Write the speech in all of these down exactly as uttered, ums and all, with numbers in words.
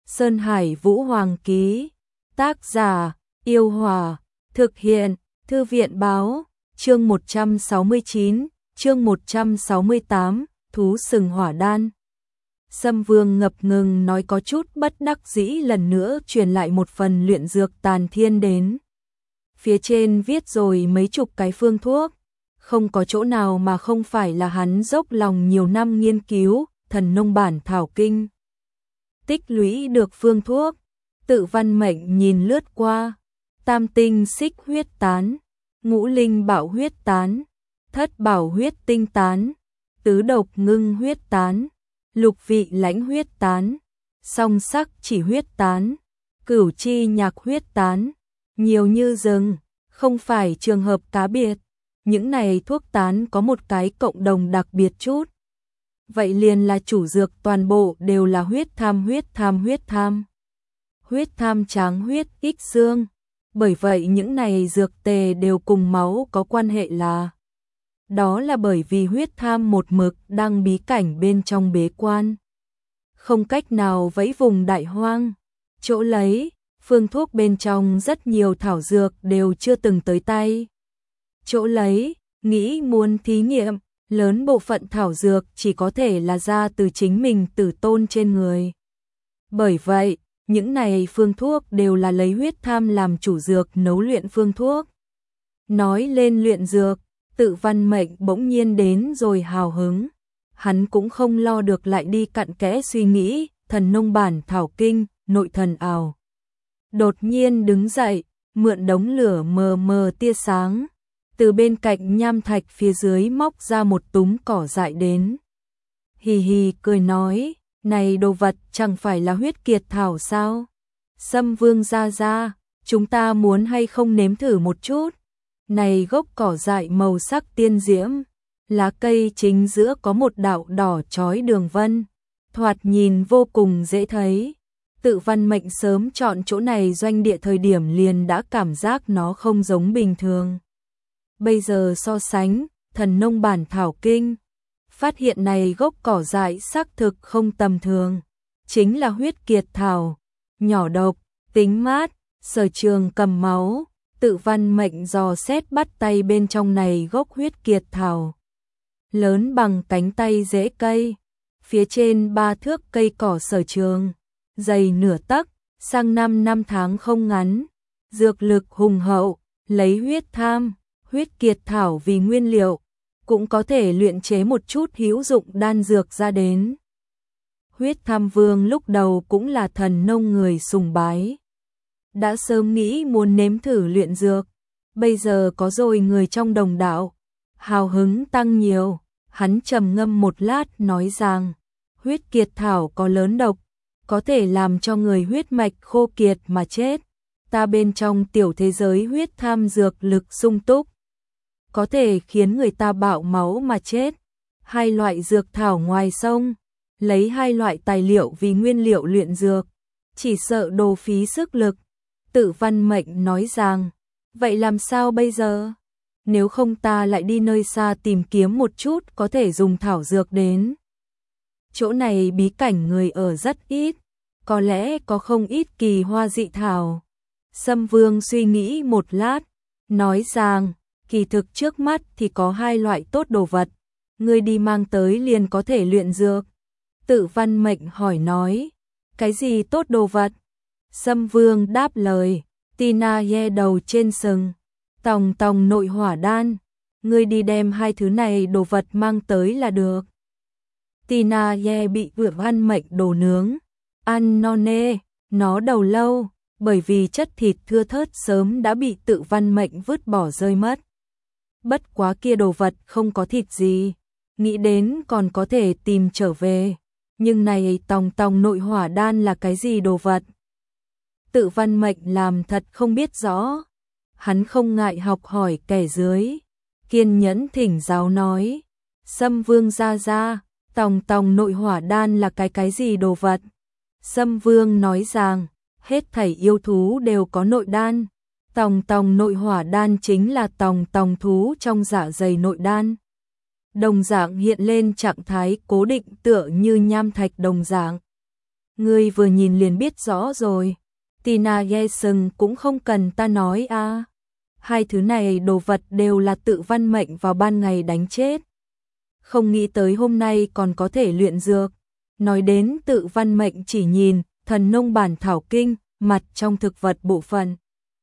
Sơn Hải Vũ Hoàng ký. Tác giả, Yêu Hòa. Thực hiện, Thư viện báo. Chương một trăm sáu mươi chín, chương một trăm sáu mươi tám, thú sừng hỏa đan. Sâm Vương ngập ngừng nói có chút bất đắc dĩ, lần nữa truyền lại một phần luyện dược tàn thiên đến. Phía trên viết rồi mấy chục cái phương thuốc, không có chỗ nào mà không phải là hắn dốc lòng nhiều năm nghiên cứu, thần nông bản thảo kinh. Tích lũy được phương thuốc, Tự Văn Mệnh nhìn lướt qua, tam tinh xích huyết tán, ngũ linh bảo huyết tán, thất bảo huyết tinh tán, tứ độc ngưng huyết tán, lục vị lãnh huyết tán, song sắc chỉ huyết tán, cửu chi nhạc huyết tán, nhiều như rừng, không phải trường hợp cá biệt. Những này thuốc tán có một cái cộng đồng đặc biệt chút. Vậy liền là chủ dược toàn bộ đều là huyết tham huyết tham huyết tham. Huyết tham tráng huyết ích xương. Bởi vậy những này dược tề đều cùng máu có quan hệ là. Đó là bởi vì huyết tham một mực đang bí cảnh bên trong bế quan. Không cách nào vẫy vùng đại hoang. Chỗ lấy, phương thuốc bên trong rất nhiều thảo dược đều chưa từng tới tay. Chỗ lấy, nghĩ muốn thí nghiệm, lớn bộ phận thảo dược chỉ có thể là ra từ chính mình tử tôn trên người. Bởi vậy, những này phương thuốc đều là lấy huyết tham làm chủ dược nấu luyện phương thuốc. Nói lên luyện dược, Tự Văn Mệnh bỗng nhiên đến rồi hào hứng. Hắn cũng không lo được lại đi cặn kẽ suy nghĩ, thần nông bản thảo kinh, nội thần ảo. Đột nhiên đứng dậy, mượn đống lửa mờ mờ tia sáng. Từ bên cạnh nham thạch phía dưới móc ra một túm cỏ dại đến. Hì hì cười nói, này đồ vật chẳng phải là huyết kiệt thảo sao? Sâm Vương ra ra, chúng ta muốn hay không nếm thử một chút? Này gốc cỏ dại màu sắc tiên diễm, lá cây chính giữa có một đạo đỏ chói đường vân, thoạt nhìn vô cùng dễ thấy. Tự Văn Mệnh sớm chọn chỗ này doanh địa thời điểm liền đã cảm giác nó không giống bình thường. Bây giờ so sánh, thần nông bản thảo kinh, phát hiện này gốc cỏ dại xác thực không tầm thường, chính là huyết kiệt thảo, nhỏ độc, tính mát, sở trường cầm máu. Tự Văn Mệnh dò xét bắt tay bên trong này gốc huyết kiệt thảo. Lớn bằng cánh tay rễ cây, phía trên ba thước cây cỏ sở trường, dày nửa tấc, sang năm năm tháng không ngắn, dược lực hùng hậu, lấy huyết tham, huyết kiệt thảo vì nguyên liệu, cũng có thể luyện chế một chút hữu dụng đan dược ra đến. Huyết tham vương lúc đầu cũng là thần nông người sùng bái. Đã sớm nghĩ muốn nếm thử luyện dược, bây giờ có rồi người trong đồng đạo, hào hứng tăng nhiều. Hắn trầm ngâm một lát nói rằng, huyết kiệt thảo có lớn độc, có thể làm cho người huyết mạch khô kiệt mà chết. Ta bên trong tiểu thế giới huyết tham dược lực sung túc, có thể khiến người ta bạo máu mà chết. Hai loại dược thảo ngoài sông, lấy hai loại tài liệu vì nguyên liệu luyện dược, chỉ sợ đồ phí sức lực. Tự Văn Mệnh nói rằng, vậy làm sao bây giờ? Nếu không ta lại đi nơi xa tìm kiếm một chút có thể dùng thảo dược đến. Chỗ này bí cảnh người ở rất ít, có lẽ có không ít kỳ hoa dị thảo. Sâm Vương suy nghĩ một lát, nói rằng, kỳ thực trước mắt thì có hai loại tốt đồ vật, ngươi đi mang tới liền có thể luyện dược. Tự Văn Mệnh hỏi nói, cái gì tốt đồ vật? Sâm Vương đáp lời, Tina ye đầu trên sừng, tòng tòng nội hỏa đan, ngươi đi đem hai thứ này đồ vật mang tới là được. Tina ye bị Tự Văn Mệnh đồ nướng, ăn no nê, nó đầu lâu, bởi vì chất thịt thưa thớt sớm đã bị Tự Văn Mệnh vứt bỏ rơi mất. Bất quá kia đồ vật không có thịt gì, nghĩ đến còn có thể tìm trở về, nhưng này tòng tòng nội hỏa đan là cái gì đồ vật? Tự Văn Mệnh làm thật không biết rõ. Hắn không ngại học hỏi kẻ dưới, kiên nhẫn thỉnh giáo nói, Sâm Vương ra ra, tòng tòng nội hỏa đan là cái cái gì đồ vật? Sâm Vương nói rằng, hết thảy yêu thú đều có nội đan, tòng tòng nội hỏa đan chính là tòng tòng thú trong dạ dày nội đan. Đồng dạng hiện lên trạng thái cố định tựa như nham thạch đồng dạng. Ngươi vừa nhìn liền biết rõ rồi. Tina Jason cũng không cần ta nói a. À. Hai thứ này đồ vật đều là tự văn mệnh vào ban ngày đánh chết. Không nghĩ tới hôm nay còn có thể luyện dược. Nói đến tự văn mệnh chỉ nhìn, thần nông bản thảo kinh, mặt trong thực vật bộ phận.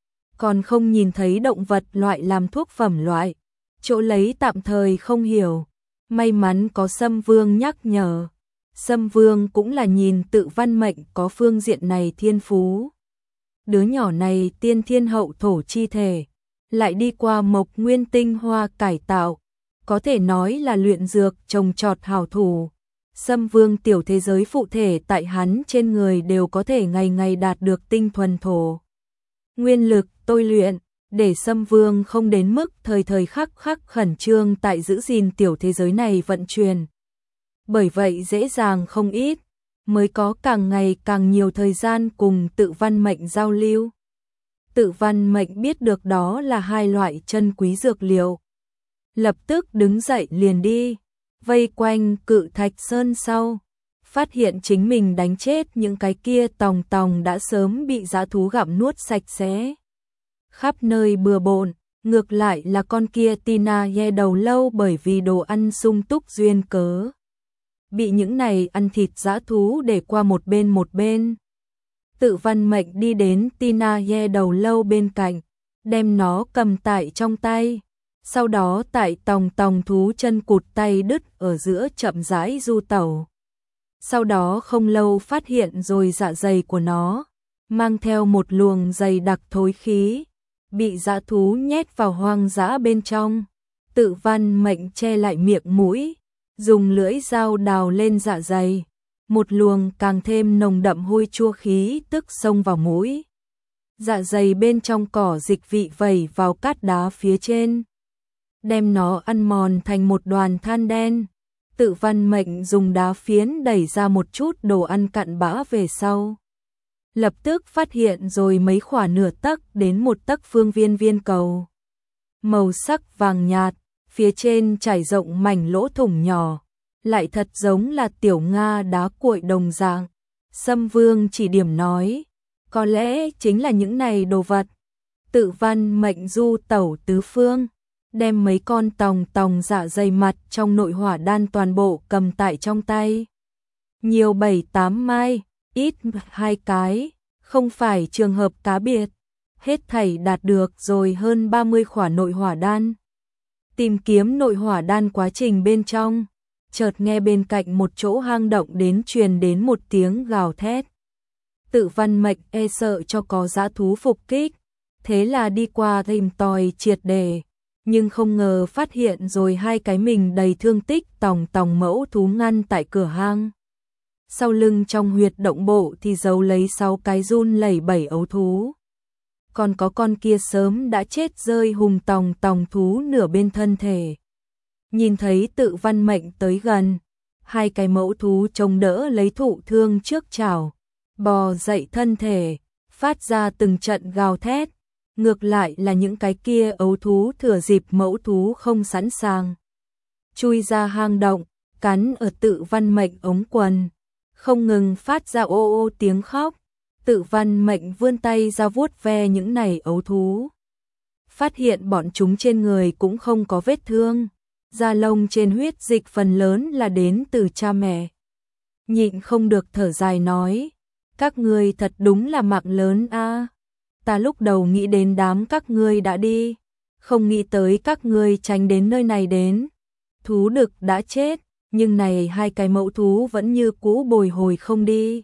Còn không nhìn thấy động vật loại làm thuốc phẩm loại. Chỗ lấy tạm thời không hiểu. May mắn có Sâm Vương nhắc nhở. Sâm Vương cũng là nhìn tự văn mệnh có phương diện này thiên phú. Đứa nhỏ này tiên thiên hậu thổ chi thể, lại đi qua mộc nguyên tinh hoa cải tạo, có thể nói là luyện dược trồng trọt hảo thủ. Sâm Vương tiểu thế giới phụ thể tại hắn trên người đều có thể ngày ngày đạt được tinh thuần thổ. Nguyên lực tôi luyện, để Sâm Vương không đến mức thời thời khắc khắc khẩn trương tại giữ gìn tiểu thế giới này vận chuyển. Bởi vậy dễ dàng không ít, mới có càng ngày càng nhiều thời gian cùng tự văn mệnh giao lưu. Tự văn mệnh biết được đó là hai loại chân quý dược liệu. Lập tức đứng dậy liền đi, vây quanh Cự Thạch Sơn sau. Phát hiện chính mình đánh chết những cái kia tòng tòng đã sớm bị dã thú gặm nuốt sạch sẽ. Khắp nơi bừa bộn, ngược lại là con kia Tina Ye đầu lâu bởi vì đồ ăn sung túc duyên cớ. Bị những này ăn thịt dã thú để qua một bên một bên. Tự văn mệnh đi đến Tina Ye đầu lâu bên cạnh, đem nó cầm tại trong tay. Sau đó tại tòng tòng thú chân cụt tay đứt ở giữa chậm rãi du tẩu. Sau đó không lâu phát hiện rồi dạ dày của nó, mang theo một luồng dày đặc thối khí, bị dã thú nhét vào hoang dã bên trong. Tự văn mệnh che lại miệng mũi, dùng lưỡi dao đào lên dạ dày, một luồng càng thêm nồng đậm hôi chua khí tức xông vào mũi. Dạ dày bên trong cỏ dịch vị vẩy vào cát đá phía trên, đem nó ăn mòn thành một đoàn than đen. Tự văn mệnh dùng đá phiến đẩy ra một chút đồ ăn cặn bã về sau. Lập tức phát hiện rồi mấy khỏa nửa tấc đến một tấc phương viên viên cầu. Màu sắc vàng nhạt, phía trên trải rộng mảnh lỗ thủng nhỏ, lại thật giống là tiểu nga đá cuội đồng dạng. Sâm Vương chỉ điểm nói, có lẽ chính là những này đồ vật. Tự văn mệnh du tẩu tứ phương, đem mấy con tòng tòng dạ dày mặt trong nội hỏa đan toàn bộ cầm tại trong tay. Nhiều bảy tám mai, ít hai cái, không phải trường hợp cá biệt. Hết thảy đạt được rồi hơn ba mươi khỏa nội hỏa đan. Tìm kiếm nội hỏa đan quá trình bên trong, chợt nghe bên cạnh một chỗ hang động đến truyền đến một tiếng gào thét. Tự văn mệnh e sợ cho có dã thú phục kích, thế là đi qua tìm tòi triệt đề, nhưng không ngờ phát hiện rồi hai cái mình đầy thương tích tòng tòng mẫu thú ngăn tại cửa hang. Sau lưng trong huyệt động bộ thì giấu lấy sáu cái run lẩy bẩy ấu thú. Còn có con kia sớm đã chết rơi hùng tòng tòng thú nửa bên thân thể. Nhìn thấy tự văn mệnh tới gần, hai cái mẫu thú chống đỡ lấy thụ thương trước chảo, bò dậy thân thể, phát ra từng trận gào thét. Ngược lại là những cái kia ấu thú thừa dịp mẫu thú không sẵn sàng, chui ra hang động, cắn ở tự văn mệnh ống quần, không ngừng phát ra ô ô tiếng khóc. Tự văn mệnh vươn tay ra vuốt ve những này ấu thú. Phát hiện bọn chúng trên người cũng không có vết thương, da lông trên huyết dịch phần lớn là đến từ cha mẹ. Nhịn không được thở dài nói, các ngươi thật đúng là mạng lớn a. À. Ta lúc đầu nghĩ đến đám các ngươi đã đi, không nghĩ tới các ngươi tránh đến nơi này đến. Thú đực đã chết, nhưng này hai cái mẫu thú vẫn như cũ bồi hồi không đi.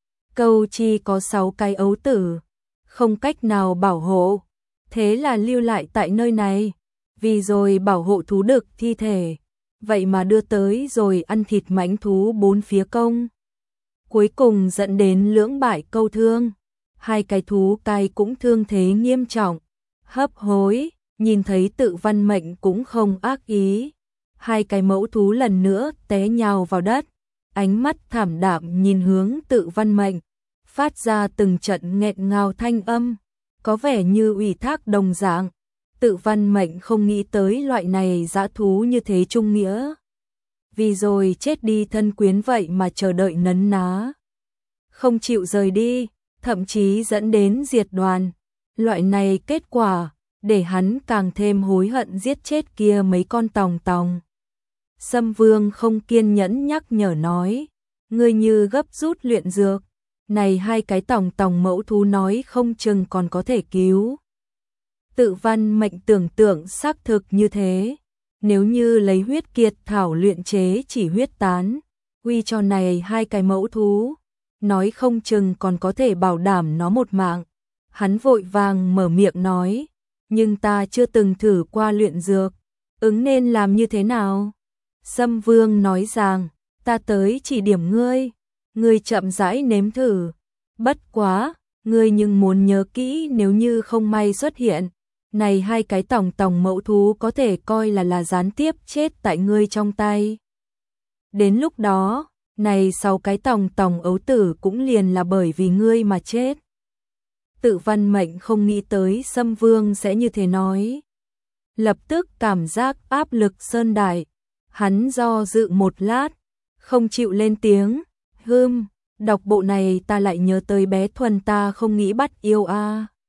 Câu chi có sáu cái ấu tử, không cách nào bảo hộ, thế là lưu lại tại nơi này, vì rồi bảo hộ thú đực thi thể, vậy mà đưa tới rồi ăn thịt mãnh thú bốn phía công. Cuối cùng dẫn đến lưỡng bại câu thương, hai cái thú cai cũng thương thế nghiêm trọng, hấp hối, nhìn thấy tự văn mệnh cũng không ác ý. Hai cái mẫu thú lần nữa té nhào vào đất, ánh mắt thảm đạm nhìn hướng tự văn mệnh, phát ra từng trận nghẹn ngào thanh âm, có vẻ như ủy thác đồng dạng. Tự văn mệnh không nghĩ tới loại này dã thú như thế trung nghĩa. Vì rồi chết đi thân quyến vậy mà chờ đợi nấn ná. không chịu rời đi, thậm chí dẫn đến diệt đoàn. Loại này kết quả, để hắn càng thêm hối hận giết chết kia mấy con tòng tòng. Sâm Vương không kiên nhẫn nhắc nhở nói, ngươi như gấp rút luyện dược, này hai cái tòng tòng mẫu thú nói không chừng còn có thể cứu. Tự Văn Mệnh tưởng tượng xác thực như thế, nếu như lấy huyết kiệt thảo luyện chế chỉ huyết tán, quy cho này hai cái mẫu thú, nói không chừng còn có thể bảo đảm nó một mạng. Hắn vội vàng mở miệng nói, nhưng ta chưa từng thử qua luyện dược, ứng nên làm như thế nào? Sâm Vương nói rằng, ta tới chỉ điểm ngươi, ngươi chậm rãi nếm thử. Bất quá, ngươi nhưng muốn nhớ kỹ nếu như không may xuất hiện, này hai cái tòng tòng mẫu thú có thể coi là là gián tiếp chết tại ngươi trong tay. Đến lúc đó, này sáu cái tòng tòng ấu tử cũng liền là bởi vì ngươi mà chết. Tự Văn Mệnh không nghĩ tới Sâm Vương sẽ như thế nói. Lập tức cảm giác áp lực sơn đại, hắn do dự một lát, không chịu lên tiếng, hưm, đọc bộ này ta lại nhớ tới bé Thuần ta không nghĩ bắt yêu a.